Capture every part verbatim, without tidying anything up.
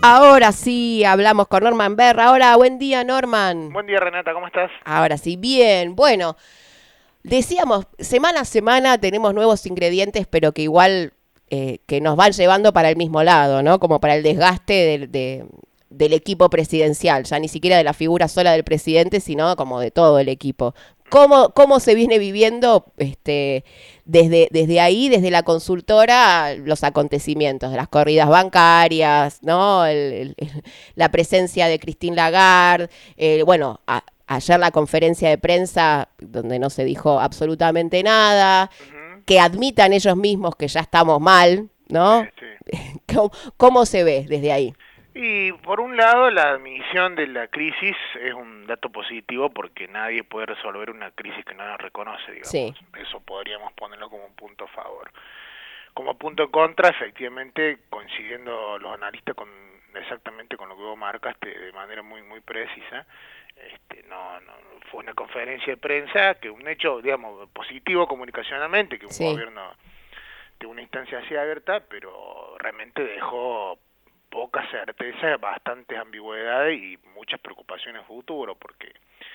Ahora sí, hablamos con Norman Berra. Ahora, buen día, Norman. Buen día, Renata, ¿cómo estás? Ahora sí, bien. Bueno, decíamos, semana a semana tenemos nuevos ingredientes, pero que igual eh, que nos van llevando para el mismo lado, ¿no? Como para el desgaste del, de, del equipo presidencial, ya ni siquiera de la figura sola del presidente, sino como de todo el equipo. ¿Cómo, cómo se viene viviendo este, desde, desde ahí, desde la consultora, los acontecimientos, las corridas bancarias, ¿no? El, el, el, la presencia de Christine Lagarde, eh, bueno, a, ayer la conferencia de prensa donde no se dijo absolutamente nada, Uh-huh. que admitan ellos mismos que ya estamos mal, ¿no? Sí, sí. ¿Cómo, cómo se ve desde ahí? Y por un lado, la admisión de la crisis es un dato positivo porque nadie puede resolver una crisis que no nos reconoce, digamos. Sí. Eso podríamos ponerlo como un punto a favor. Como punto contra, efectivamente, coincidiendo los analistas con exactamente con lo que vos marcaste de manera muy muy precisa, este, no, no fue una conferencia de prensa que un hecho, digamos, positivo comunicacionalmente, que un Sí. gobierno de una instancia así abierta, pero realmente dejó poca certeza, bastantes ambigüedades y muchas preocupaciones a futuro, porque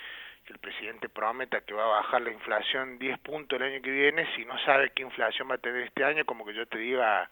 el presidente prometa que va a bajar la inflación diez puntos el año que viene, si no sabe qué inflación va a tener este año, como que yo te diga,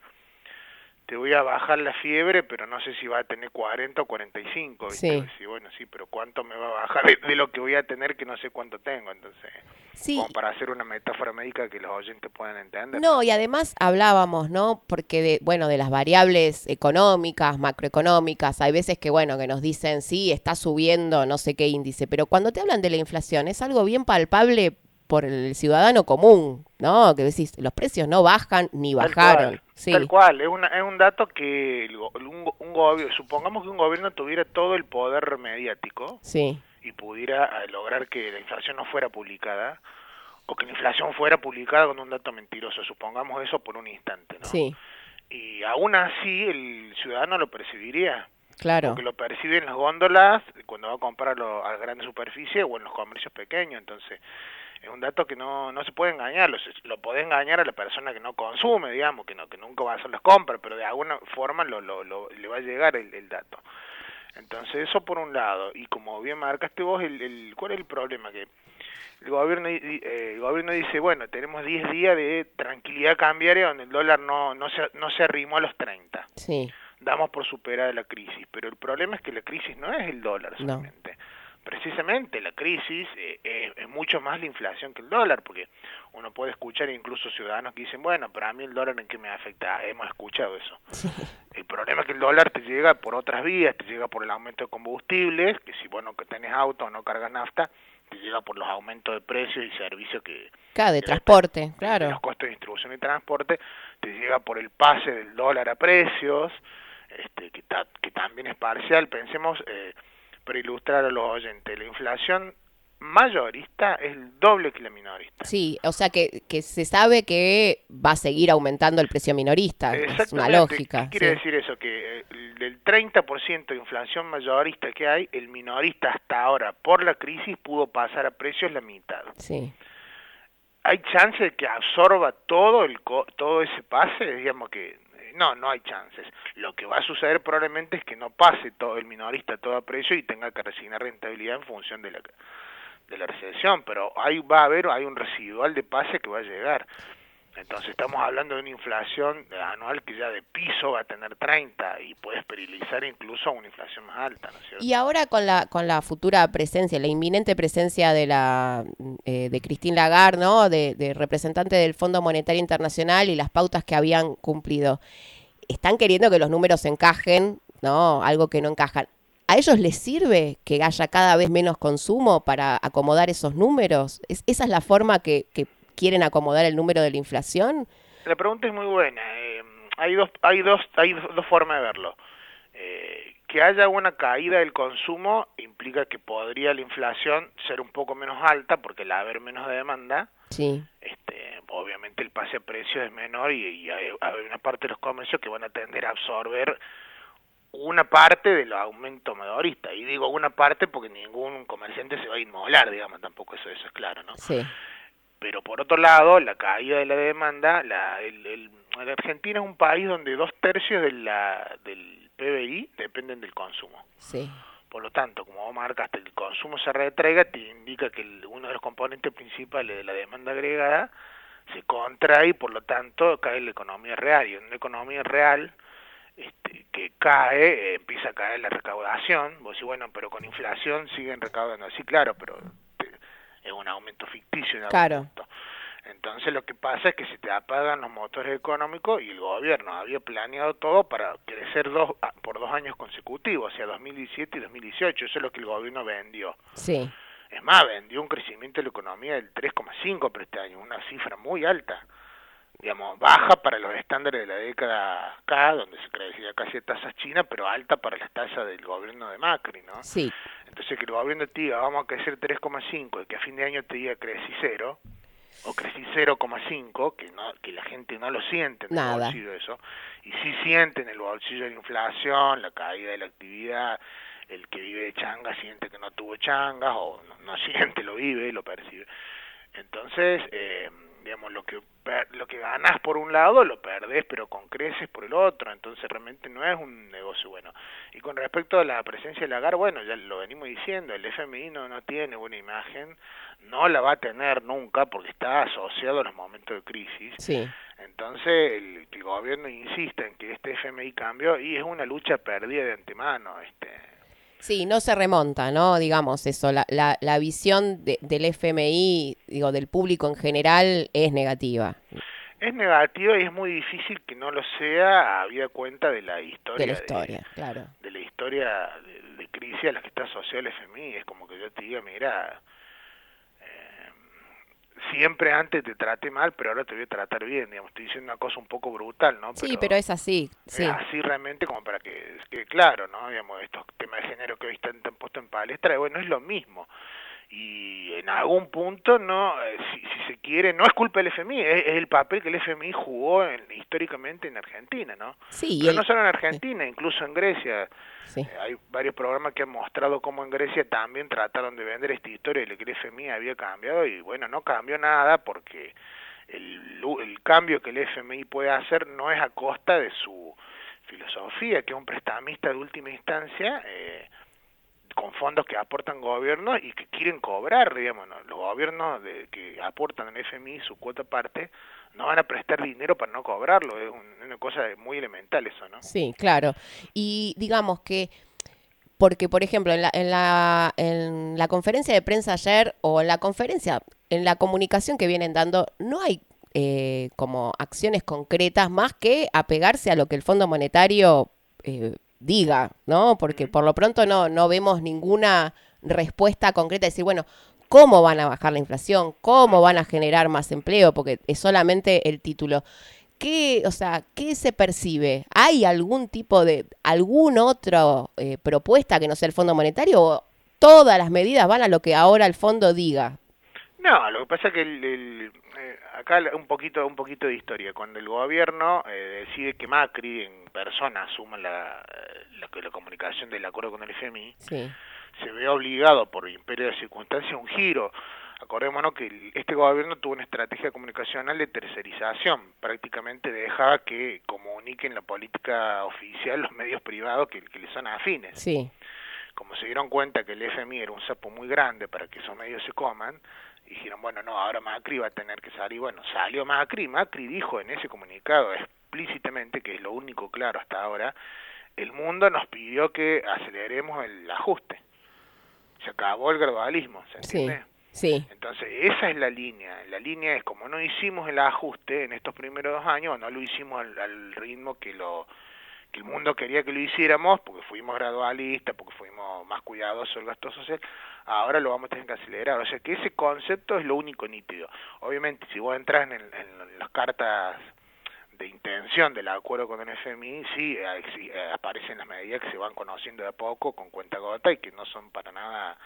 te voy a bajar la fiebre, pero no sé si va a tener cuarenta o cuarenta y cinco, ¿viste? Sí. Sí, bueno, sí, pero ¿cuánto me va a bajar de, de lo que voy a tener que no sé cuánto tengo? Entonces, Sí. como para hacer una metáfora médica que los oyentes puedan entender. No, y además hablábamos, ¿no? Porque de, bueno, de las variables económicas, macroeconómicas, hay veces que, bueno, que nos dicen, sí, está subiendo no sé qué índice, pero cuando te hablan de la inflación es algo bien palpable por el ciudadano común, ¿no? Que decís, los precios no bajan ni Tal bajaron. cual, Sí. tal cual, es, una, es un dato que el, un, un gobierno, supongamos que un gobierno tuviera todo el poder mediático Sí. y pudiera lograr que la inflación no fuera publicada, o que la inflación fuera publicada con un dato mentiroso, supongamos eso por un instante, ¿no? Sí. Y aún así el ciudadano lo percibiría, Claro. porque lo percibe en las góndolas cuando va a comprar a, a grandes superficies o en los comercios pequeños, entonces es un dato que no no se puede engañar, lo, lo puede engañar a la persona que no consume, digamos, que no que nunca va a hacer las compras, pero de alguna forma lo, lo, lo le va a llegar el, el dato. Entonces eso por un lado, y como bien marcaste vos, el, el ¿cuál es el problema? Que el gobierno eh, el gobierno dice, bueno, tenemos diez días de tranquilidad cambiaria donde el dólar no no se no se arrimó a los treinta. Sí. Damos por superada la crisis, pero el problema es que la crisis no es el dólar solamente. No. Precisamente la crisis eh, eh, es mucho más la inflación que el dólar, porque uno puede escuchar incluso ciudadanos que dicen, bueno, pero a mí el dólar en qué me afecta, hemos escuchado eso. Sí. El problema es que el dólar te llega por otras vías, te llega por el aumento de combustibles, que si bueno que tenés auto o no cargas nafta, te llega por los aumentos de precios y servicios que... Claro, de transporte, de, claro. De los costos de distribución y transporte, te llega por el pase del dólar a precios, este que, ta, que también es parcial, pensemos... Eh, para ilustrar a los oyentes, la inflación mayorista es el doble que la minorista. Sí, o sea que, que se sabe que va a seguir aumentando el precio minorista, es una lógica. ¿Qué quiere sí. decir eso? Que del treinta por ciento de inflación mayorista que hay, el minorista hasta ahora, por la crisis, pudo pasar a precios la mitad. Sí. ¿Hay chance de que absorba todo el todo ese pase? Digamos que no, no hay chances. Lo que va a suceder probablemente es que no pase todo el minorista todo a precio y tenga que resignar rentabilidad en función de la de la recesión, pero ahí va a haber hay un residual de pase que va a llegar. Entonces estamos hablando de una inflación anual que ya de piso va a tener treinta y puede esterilizar incluso a una inflación más alta, ¿no es cierto? Y ahora con la con la futura presencia, la inminente presencia de la eh, de Christine Lagarde, ¿no? De, de representante del Fondo Monetario Internacional y las pautas que habían cumplido, están queriendo que los números encajen, ¿no? Algo que no encajan. ¿A ellos les sirve que haya cada vez menos consumo para acomodar esos números? ¿Es, esa es la forma que, que quieren acomodar el número de la inflación? La pregunta es muy buena. Eh, hay dos, hay dos, hay dos formas de verlo. Eh, que haya una caída del consumo implica que podría la inflación ser un poco menos alta porque al haber menos demanda, sí. este, obviamente el pase a precios es menor y, y hay, hay una parte de los comercios que van a tender a absorber una parte del aumento mayorista. Y digo una parte porque ningún comerciante se va a inmolar, digamos, tampoco eso, eso es claro, ¿no? Sí. Pero por otro lado, la caída de la demanda, la, el, el, la Argentina es un país donde dos tercios de la, del P B I dependen del consumo. Sí. Por lo tanto, como vos marcaste, el consumo se retraiga, te indica que el, uno de los componentes principales de la demanda agregada se contrae y por lo tanto cae la economía real. Y en una economía real este, que cae, eh, empieza a caer la recaudación. Vos decís, bueno, pero con inflación siguen recaudando. Sí, claro, pero te, es un aumento ficticio en algún Claro. punto. Entonces lo que pasa es que se te apagan los motores económicos y el gobierno había planeado todo para crecer dos por dos años consecutivos, o sea, dos mil diecisiete y dos mil dieciocho. Eso es lo que el gobierno vendió. Sí. Es más, vendió un crecimiento de la economía del tres coma cinco por este año, una cifra muy alta. Digamos, baja para los estándares de la década K, donde se crecía casi a tasas chinas, pero alta para las tasas del gobierno de Macri, ¿no? Sí. Entonces que el gobierno te diga, vamos a crecer tres coma cinco y que a fin de año te diga crecí cero, o crecí cero coma cinco, que no que la gente no lo siente en Nada. el bolsillo eso, y sí siente en el bolsillo la inflación, la caída de la actividad, el que vive de changa siente que no tuvo changas, o no, no siente, lo vive, lo percibe. Entonces, eh, digamos, lo que per, lo que ganás por un lado, lo perdés, pero con creces por el otro, entonces realmente no es un negocio bueno. Y con respecto a la presencia de Lagarde, bueno, ya lo venimos diciendo, el F M I no, no tiene buena imagen, no la va a tener nunca porque está asociado a los momentos de crisis. Sí. Entonces, el, el gobierno insiste en que este F M I cambió y es una lucha perdida de antemano, este... Sí, no se remonta, ¿no? Digamos eso, la, la, la visión de, del F M I, digo, del público en general es negativa. Es negativa y es muy difícil que no lo sea, habida cuenta de la historia. De la historia, de, claro. De la historia de, de crisis a la que está asociado el F M I. Es como que yo te diga, mira, eh, siempre antes te traté mal, pero ahora te voy a tratar bien. Digamos, estoy diciendo una cosa un poco brutal, ¿no? Sí, pero, pero es así, sí. Es así realmente como para que quede claro, ¿no? Digamos, estos temas de género que hoy están tan puestos en palestra, bueno, es lo mismo. Y en algún punto, no eh, si, si se quiere, no es culpa del F M I, es, es el papel que el F M I jugó en, históricamente en Argentina, ¿no? Sí, pero el... no solo en Argentina, sí. Incluso en Grecia. Sí. Eh, hay varios programas que han mostrado cómo en Grecia también trataron de vender esta historia de que el F M I había cambiado y bueno, no cambió nada porque el, el cambio que el F M I puede hacer no es a costa de su filosofía, que es un prestamista de última instancia, eh, con fondos que aportan gobiernos y que quieren cobrar, digamos, ¿no? Los gobiernos de, que aportan al F M I su cuota parte no van a prestar dinero para no cobrarlo, es un, una cosa muy elemental eso, ¿no? Sí, claro. Y digamos que, porque por ejemplo, en la, en la, en la conferencia de prensa ayer o en la conferencia, en la comunicación que vienen dando, no hay eh, como acciones concretas más que apegarse a lo que el Fondo Monetario eh, diga, ¿no? Porque uh-huh. por lo pronto no, no vemos ninguna respuesta concreta, decir, bueno, ¿cómo van a bajar la inflación? ¿Cómo van a generar más empleo? Porque es solamente el título. ¿Qué, o sea, qué se percibe? ¿Hay algún tipo de, alguna otra eh, propuesta que no sea el Fondo Monetario o todas las medidas van a lo que ahora el fondo diga? No, lo que pasa es que el, el, eh, acá un poquito un poquito de historia. Cuando el gobierno eh, decide que Macri en persona asuma la, la, la comunicación del acuerdo con el F M I, sí. se ve obligado por imperio de circunstancias a un giro. Acordémonos que este gobierno tuvo una estrategia comunicacional de tercerización, prácticamente dejaba que comuniquen la política oficial los medios privados que, que le son afines. Sí. Como se dieron cuenta que el F M I era un sapo muy grande para que esos medios se coman, dijeron, bueno, no, ahora Macri va a tener que salir. Bueno, salió Macri, Macri dijo en ese comunicado explícitamente, que es lo único claro hasta ahora, el mundo nos pidió que aceleremos el ajuste. Se acabó el gradualismo, ¿se entiende? Sí, sí. Entonces, esa es la línea. La línea es, como no hicimos el ajuste en estos primeros dos años, no lo hicimos al, al ritmo que lo que el mundo quería que lo hiciéramos, porque fuimos gradualistas, porque fuimos más cuidadosos del gasto social, ahora lo vamos a tener que acelerar. O sea que ese concepto es lo único nítido. Obviamente, si vos entras en, el, en las cartas de intención del acuerdo con el F M I, sí, sí aparecen las medidas que se van conociendo de a poco, con cuenta gota, y que no son para nada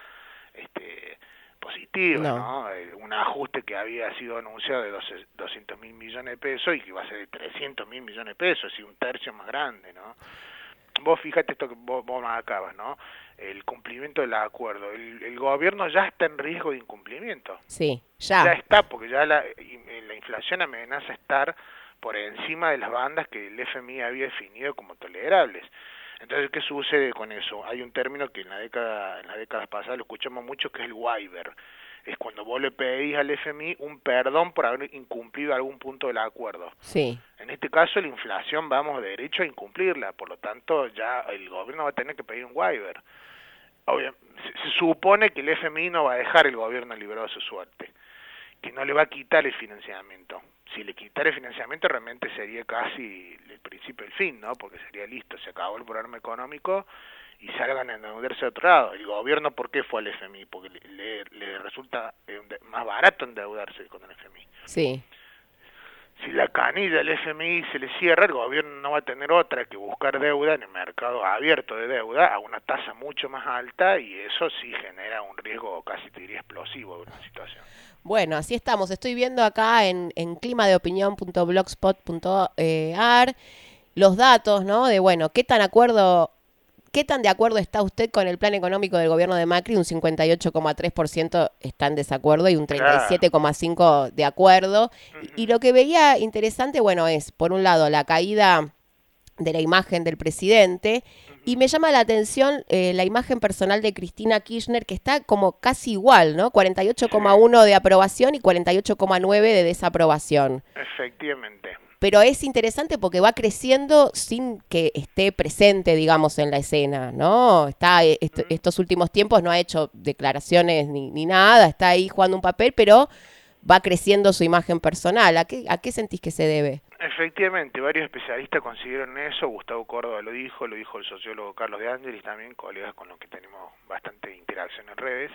este positivas, no. ¿no? Un ajuste que había sido anunciado de doscientos mil millones de pesos y que va a ser de trescientos mil millones de pesos, y un tercio más grande, ¿no? Vos fíjate esto que vos, vos me acabas, ¿no? El cumplimiento del acuerdo. El, el gobierno ya está en riesgo de incumplimiento. Sí, ya. Ya está, porque ya la, la inflación amenaza estar por encima de las bandas que el F M I había definido como tolerables. Entonces, ¿qué sucede con eso? Hay un término que en la década, en las décadas pasadas lo escuchamos mucho, que es el waiver. Es cuando vos le pedís al F M I un perdón por haber incumplido algún punto del acuerdo. Sí. En este caso, la inflación vamos de derecho a incumplirla, por lo tanto, ya el gobierno va a tener que pedir un waiver. Obvio, se, se supone que el F M I no va a dejar el gobierno librado de su suerte, que no le va a quitar el financiamiento. Si le quitara el financiamiento realmente sería casi el principio del fin, ¿no? Porque sería listo, se acabó el programa económico y salgan a endeudarse de otro lado. El gobierno, ¿por qué fue al F M I? Porque le, le, le resulta más barato endeudarse con el F M I. Sí. Si la canilla del F M I se le cierra, el gobierno no va a tener otra que buscar deuda en el mercado abierto de deuda a una tasa mucho más alta, y eso sí genera un riesgo casi te diría explosivo de una situación. Bueno, así estamos. Estoy viendo acá en, en clima de opinión punto blogspot punto a r los datos, ¿no? De, bueno, qué tan acuerdo, qué tan de acuerdo está usted con el plan económico del gobierno de Macri. Un cincuenta y ocho coma tres por ciento está en desacuerdo y un treinta y siete coma cinco por ciento de acuerdo. Uh-huh. Y, y lo que veía interesante, bueno, es, por un lado, la caída de la imagen del presidente. Y me llama la atención eh, la imagen personal de Cristina Kirchner, que está como casi igual, ¿no? cuarenta y ocho coma uno de aprobación y cuarenta y ocho coma nueve de desaprobación. Efectivamente. Pero es interesante porque va creciendo sin que esté presente, digamos, en la escena, ¿no? Está est- mm. estos últimos tiempos no ha hecho declaraciones ni, ni nada, está ahí jugando un papel, pero va creciendo su imagen personal. ¿A qué, a qué sentís que se debe? Efectivamente, varios especialistas consiguieron eso. Gustavo Córdoba lo dijo, lo dijo el sociólogo Carlos de Ángelis también, colegas con los que tenemos bastante interacción en redes.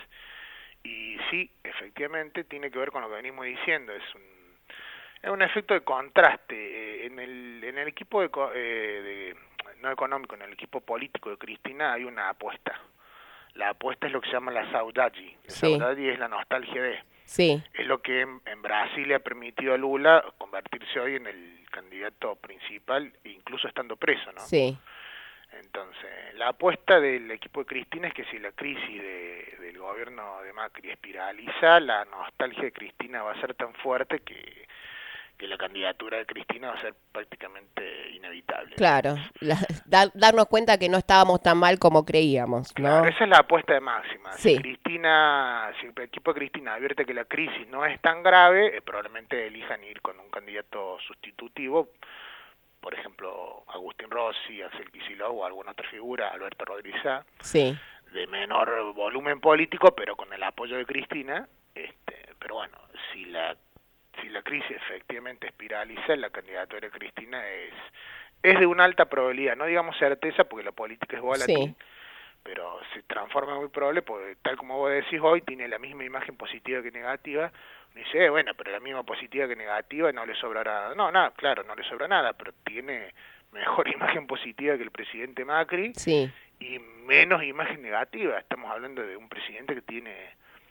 Y sí, efectivamente, tiene que ver con lo que venimos diciendo. Es un, es un efecto de contraste. En el, en el equipo de, eh, de, no económico, en el equipo político de Cristina hay una apuesta. La apuesta es lo que se llama la saudade. La sí. saudade es la nostalgia de... Sí. Es lo que en, en Brasil le ha permitido a Lula convertirse hoy en el candidato principal, incluso estando preso, ¿no? Sí. Entonces, la apuesta del equipo de Cristina es que si la crisis de, del gobierno de Macri espiraliza, la nostalgia de Cristina va a ser tan fuerte que, que la candidatura de Cristina va a ser prácticamente inevitable. Claro, la, da, darnos cuenta que no estábamos tan mal como creíamos, ¿no? Claro, esa es la apuesta de máxima. Sí. Si Cristina, si el equipo de Cristina advierte que la crisis no es tan grave, eh, probablemente elijan ir con un candidato sustitutivo, por ejemplo, Agustín Rossi, Axel Kicillof o alguna otra figura, Alberto Rodríguez, sí. de menor volumen político, pero con el apoyo de Cristina. Este, pero bueno, si la si la crisis efectivamente espiraliza, la candidatura de Cristina es es de una alta probabilidad, no digamos certeza, porque la política es volátil, sí. Pero se transforma en muy probable, porque tal como vos decís hoy, tiene la misma imagen positiva que negativa. Dice, eh, bueno, pero la misma positiva que negativa no le sobrará. No, nada, claro, no le sobra nada, pero tiene mejor imagen positiva que el presidente Macri, sí. Y menos imagen negativa. Estamos hablando de un presidente que tiene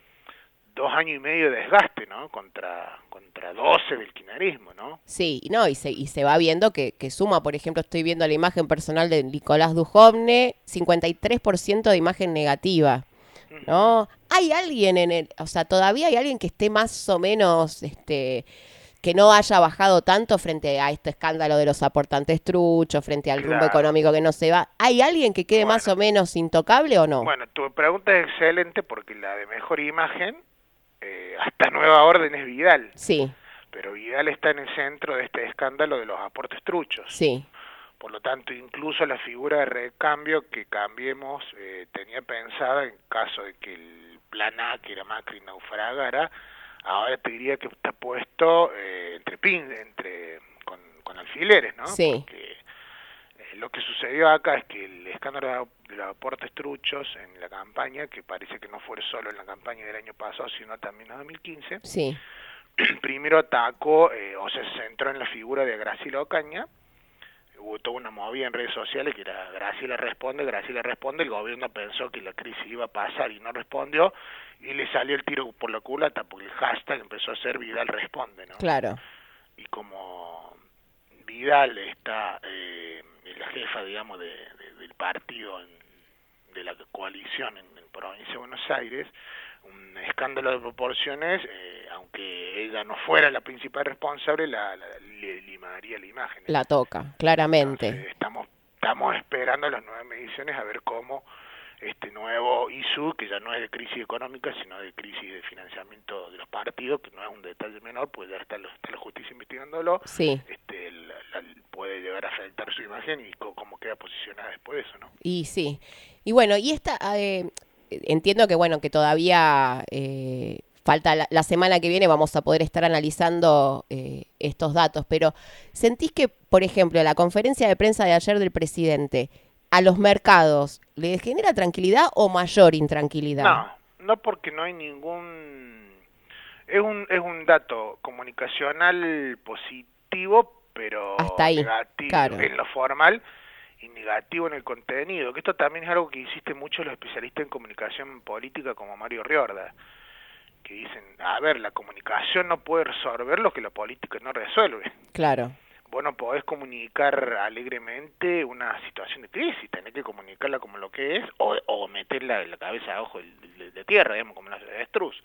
dos años y medio de desgaste, ¿no? Contra contra doce del kirchnerismo, ¿no? Sí, no, y se y se va viendo que, que suma, por ejemplo, estoy viendo la imagen personal de Nicolás Dujovne, cincuenta y tres por ciento de imagen negativa, ¿no? Uh-huh. Hay alguien en el, o sea, todavía hay alguien que esté más o menos, este, que no haya bajado tanto frente a este escándalo de los aportantes truchos, frente al claro. rumbo económico que no se va. ¿Hay alguien que quede bueno, más o menos intocable o no? Bueno, tu pregunta es excelente porque la de mejor imagen, eh, hasta nueva orden es Vidal. Sí. Pero Vidal está en el centro de este escándalo de los aportes truchos. Sí. Por lo tanto, incluso la figura de recambio que Cambiemos eh, tenía pensada en caso de que el plan A, que era Macri, naufragara, ahora te diría que está puesto eh, entre pin, entre con, con alfileres, ¿no? Sí. Porque eh, lo que sucedió acá es que el escándalo de los aportes truchos en la campaña, que parece que no fue solo en la campaña del año pasado, sino también en dos mil quince, sí. primero atacó, eh, o sea, se centró en la figura de Graciela Ocaña. Hubo toda una movida en redes sociales que era Graciela responde, Graciela responde, el gobierno pensó que la crisis iba a pasar y no respondió, y le salió el tiro por la culata porque el hashtag empezó a ser Vidal responde, ¿no? Claro. Y como Vidal está, eh, la jefa, digamos, de, de, del partido, en, de la coalición en, en Provincia de Buenos Aires, un escándalo de proporciones, eh, aunque ella no fuera la principal responsable, la, la, le limaría la imagen. La toca, claramente. Entonces, estamos estamos esperando las nuevas mediciones a ver cómo este nuevo I S U, que ya no es de crisis económica, sino de crisis de financiamiento de los partidos, que no es un detalle menor, pues ya está, lo, está la justicia investigándolo, sí. este, la, la, puede llegar a afectar su imagen y co cómo queda posicionada después de eso, ¿no? Y sí. Y bueno, y esta, eh, entiendo que bueno, que todavía eh, falta la, la semana que viene, vamos a poder estar analizando eh, estos datos, pero ¿sentís que, por ejemplo, la conferencia de prensa de ayer del presidente a los mercados les genera tranquilidad o mayor intranquilidad? No, no, porque no hay ningún... Es un, es un dato comunicacional positivo, pero hasta ahí, negativo claro. En lo formal y negativo en el contenido, que esto también es algo que insisten mucho los especialistas en comunicación política como Mario Riorda, que dicen, a ver, la comunicación no puede resolver lo que la política no resuelve. Claro. Vos no podés comunicar alegremente una situación de crisis, tenés que comunicarla como lo que es, o, o meterla en la cabeza abajo de, de, de tierra, digamos, como una avestruz.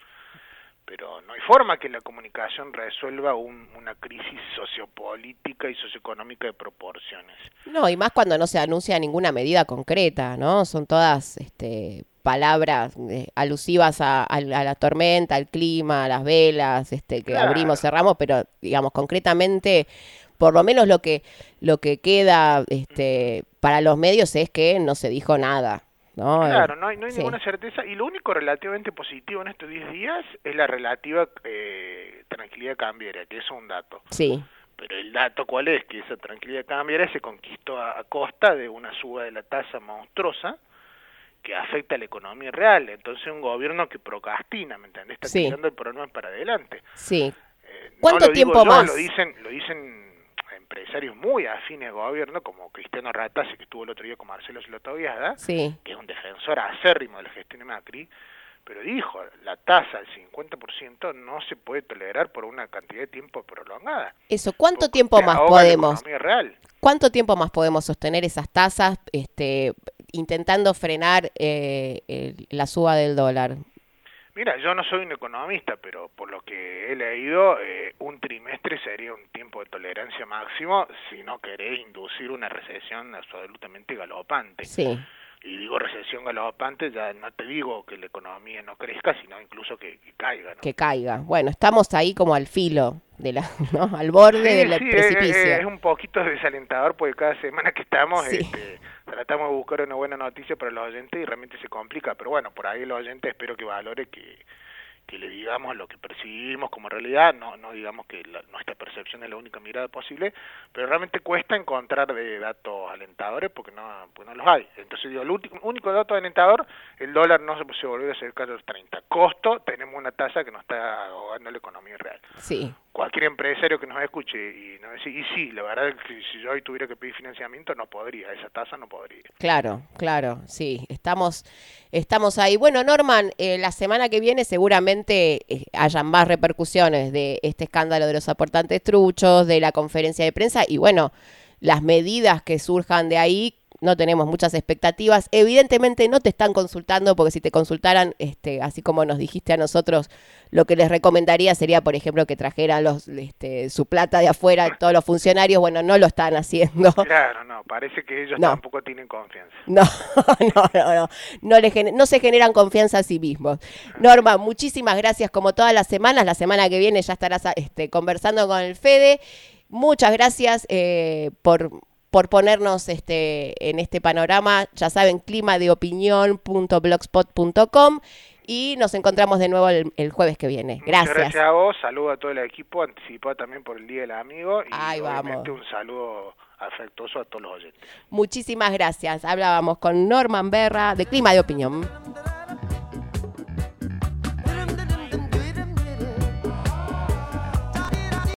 Pero no hay forma que la comunicación resuelva un, una crisis sociopolítica y socioeconómica de proporciones. No, y más cuando no se anuncia ninguna medida concreta, ¿no? Son todas este, palabras eh, alusivas a, a, a la tormenta, al clima, a las velas, este, que Claro. abrimos, cerramos, pero digamos, concretamente, por lo menos lo que, lo que queda este, para los medios es que no se dijo nada. ¿No? Claro, no hay, no hay sí. ninguna certeza, y lo único relativamente positivo en estos diez días es la relativa eh, tranquilidad cambiaria, que es un dato. Sí. Pero el dato, ¿cuál es? Que esa tranquilidad cambiaria se conquistó a, a costa de una suba de la tasa monstruosa que afecta a la economía real. Entonces un gobierno que procrastina, ¿me entendés? Está Sí. tirando el problema para adelante. Sí. Eh, ¿Cuánto no lo digo tiempo yo, más? Lo dicen, lo dicen empresarios muy afines al gobierno, como Cristiano Ratazzi, que estuvo el otro día con Marcelo Slotoviada, Sí. que es un defensor acérrimo de la gestión de Macri, pero dijo, la tasa del cincuenta por ciento no se puede tolerar por una cantidad de tiempo prolongada. Eso, ¿cuánto Porque tiempo te más ahoga la podemos? economía real. ¿Cuánto tiempo más podemos sostener esas tasas, este, intentando frenar eh, el- la suba del dólar? Mira, yo no soy un economista, pero por lo que he leído, eh, un trimestre sería un tiempo de tolerancia máximo si no querés inducir una recesión absolutamente galopante. Sí. Y digo recesión galopante, ya no te digo que la economía no crezca, sino incluso que, que caiga, ¿no? Que caiga. Bueno, estamos ahí como al filo, de la, ¿no? Al borde Sí, del sí, precipicio. Es, es un poquito desalentador porque cada semana que estamos Sí. este, tratamos de buscar una buena noticia para los oyentes y realmente se complica, pero bueno, por ahí el oyente espero que valore que, que le digamos lo que percibimos como realidad, no no digamos que la, nuestra percepción es la única mirada posible, pero realmente cuesta encontrar de datos alentadores porque no, pues no los hay. Entonces digo, el último, único dato alentador, el dólar no se, se volvió a acercar a los treinta. Costo, tenemos una tasa que nos está ahogando la economía real. Sí. Cualquier empresario que nos escuche y nos dice, y sí, la verdad es que si yo hoy tuviera que pedir financiamiento no podría, esa tasa no podría. Claro, claro, sí, estamos, estamos ahí. Bueno, Norman, eh, la semana que viene seguramente eh, hayan más repercusiones de este escándalo de los aportantes truchos, de la conferencia de prensa y bueno, las medidas que surjan de ahí. No tenemos muchas expectativas. Evidentemente no te están consultando porque si te consultaran, este, así como nos dijiste a nosotros, lo que les recomendaría sería, por ejemplo, que trajeran los, este, su plata de afuera, todos los funcionarios. Bueno, no lo están haciendo. Claro, no, parece que ellos No. tampoco tienen confianza. No, no, no, no, no, le gener- no se generan confianza a sí mismos. Norma, muchísimas gracias como todas las semanas. La semana que viene ya estarás este, conversando con el Fede. Muchas gracias eh, por, por ponernos este, en este panorama. Ya saben, clima de opinión punto blogspot punto com y nos encontramos de nuevo el, el jueves que viene. Gracias. Muchas gracias a vos, saludo a todo el equipo, anticipado también por el Día del Amigo y Ahí obviamente vamos. un saludo afectuoso a todos los oyentes. Muchísimas gracias. Hablábamos con Norman Berra de Clima de Opinión.